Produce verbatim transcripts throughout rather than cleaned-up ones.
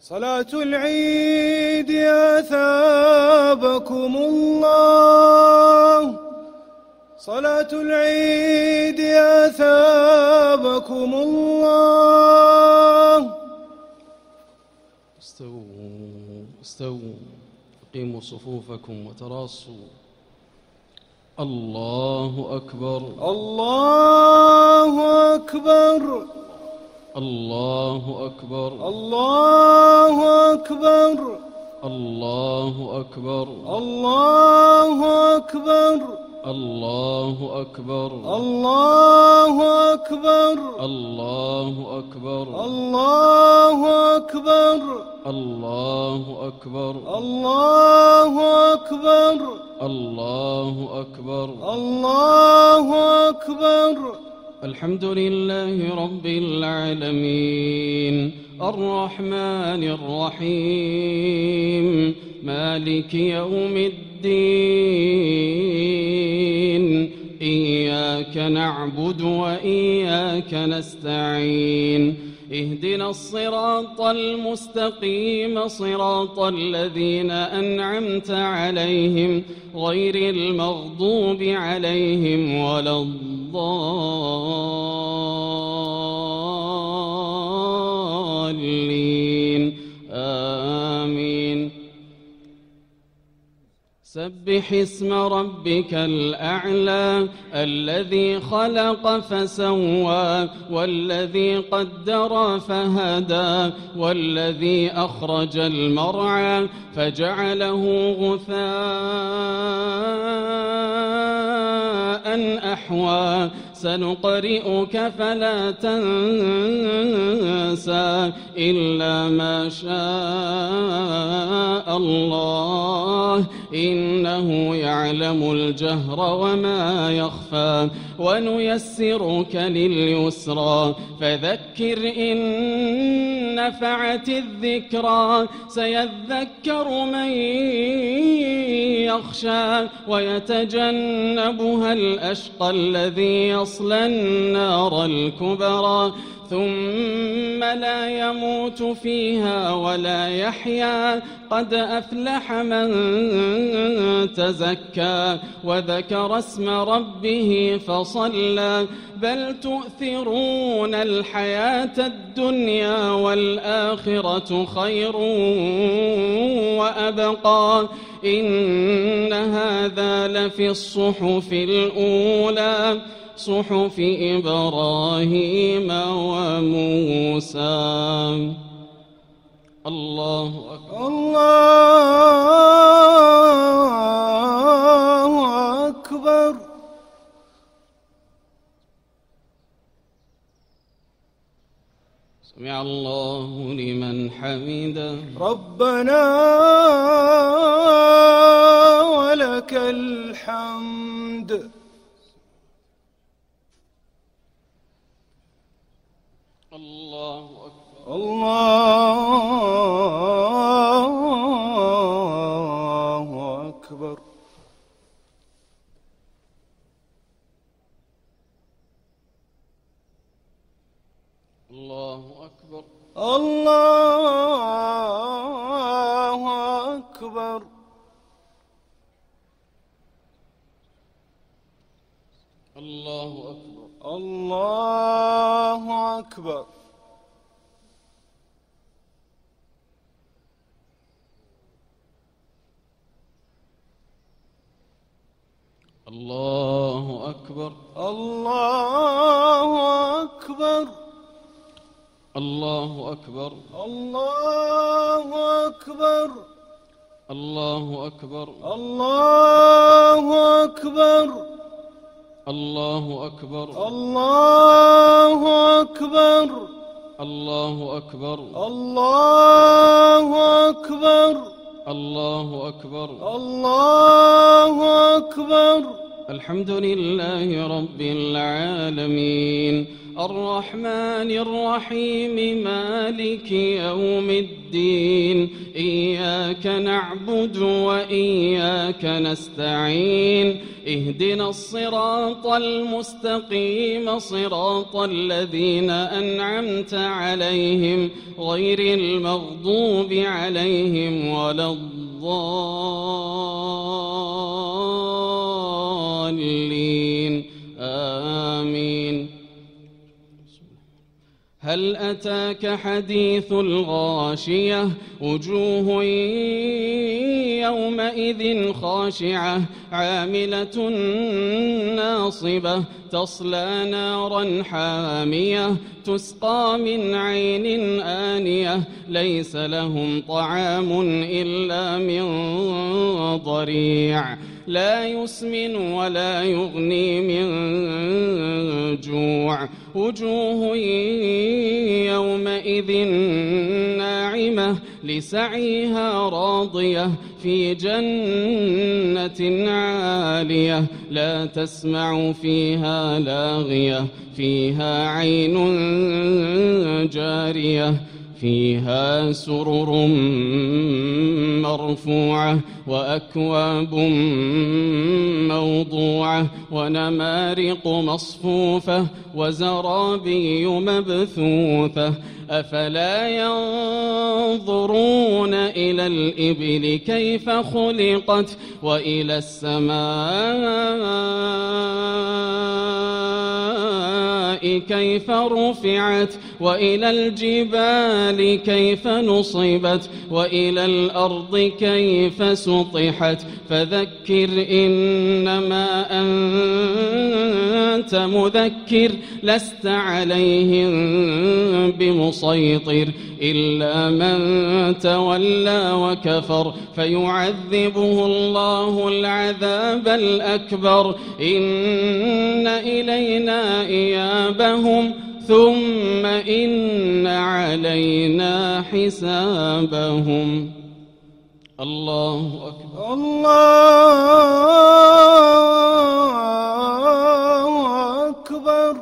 صلاة العيد يا ثابكم الله، صلاة العيد يا ثابكم الله. استووا استووا أقيموا صفوفكم وتراصوا. الله أكبر الله أكبر الله أكبر الله أكبر الله أكبر الله أكبر الله أكبر الله أكبر الله أكبر الله أكبر الله أكبر الله أكبر الله أكبر الله أكبر. الحمد لله رب العالمين الرحمن الرحيم مالك يوم الدين إياك نعبد وإياك نستعين اهدنا الصراط المستقيم صراط الذين أنعمت عليهم غير المغضوب عليهم ولا الضالين آمين. سبح اسم ربك الأعلى الذي خلق فسوى والذي قدر فهدى والذي أخرج المرعى فجعله غثاء أحوى سنقرئك فلا تنسى إلا ما شاء الله إنه يعلم الجهر وما يخفى ونيسرك لليسرى فذكر إن نفعت الذكرى سيذكر من يخشى ويتجنبها الأشقى الذي يصلى النار الكبرى ثم لا يموت فيها ولا يحيا قد أفلح من تزكى وذكر اسم ربه فصلى بل تؤثرون الحياة الدنيا والآخرة خير وأبقى إن هذا لفي الصحف الأولى صحف إبراهيم وموسى. الله أكبر الله أكبر. سمع الله لمن حمده ربنا ولك الحمد. الله أكبر الله أكبر. الله أكبر الله أكبر. الله أكبر الله أكبر. الله أكبر الله أكبر. الله أكبر الله أكبر. الله أكبر الله أكبر. الله أكبر الله أكبر. الله أكبر الله أكبر. الله أكبر الله أكبر. الحمد لله رب العالمين الرحمن الرحيم مالك يوم الدين إياك نعبد وإياك نستعين اهدنا الصراط المستقيم صراط الذين أنعمت عليهم غير المغضوب عليهم ولا الضالين آمين. هل أتاك حديث الغاشية وجوه يومئذ خاشعة عاملة ناصبة تصلى نارا حامية تسقى من عين آنية ليس لهم طعام إلا من ضريع لا يسمن ولا يغني من جوع وجوه يومئذ ناعمة لسعيها راضية في جنة عالية لا تسمع فيها لاغية فيها عين جارية فيها سرر مرفوعة وأكواب موضوعة ونمارق مصفوفة وزرابي مبثوثة أفلا ينظرون إلى الإبل كيف خلقت وإلى السماء كيف رفعت وإلى الجبال كيف نصبت وإلى الأرض كيف سطحت فذكر إنما أنت مذكر لست عليهم بمسيطر إلا من تولى وكفر فيعذبه الله العذاب الأكبر إن إلينا إيابهم ثم إن علينا حسابهم. الله أكبر. الله أكبر.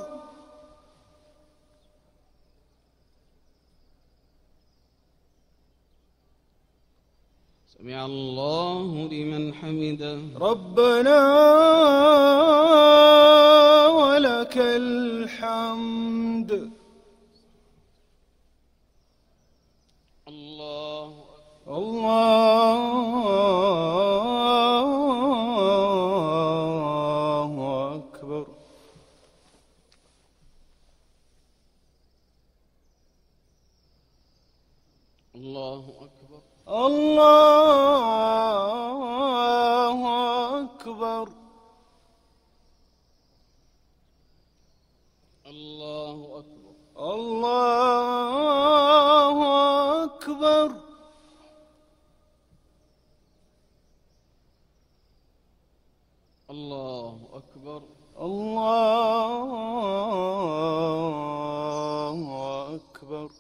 سمع الله لمن حمده. ربنا ولك الحمد. الله الله أكبر. الله أكبر. الله أكبر. الله أكبر. الله أكبر. الله أكبر. الله أكبر.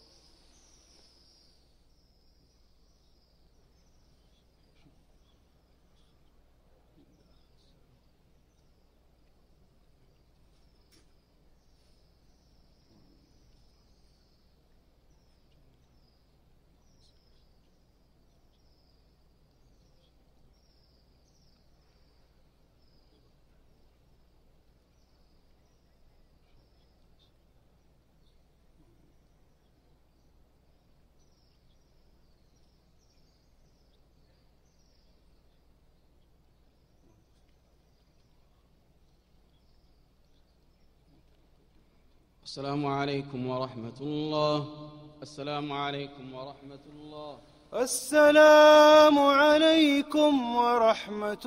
السلام عليكم ورحمة الله. السلام عليكم ورحمة الله. السلام عليكم ورحمة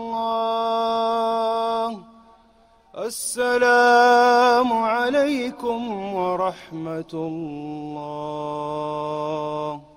الله. السلام عليكم ورحمة الله.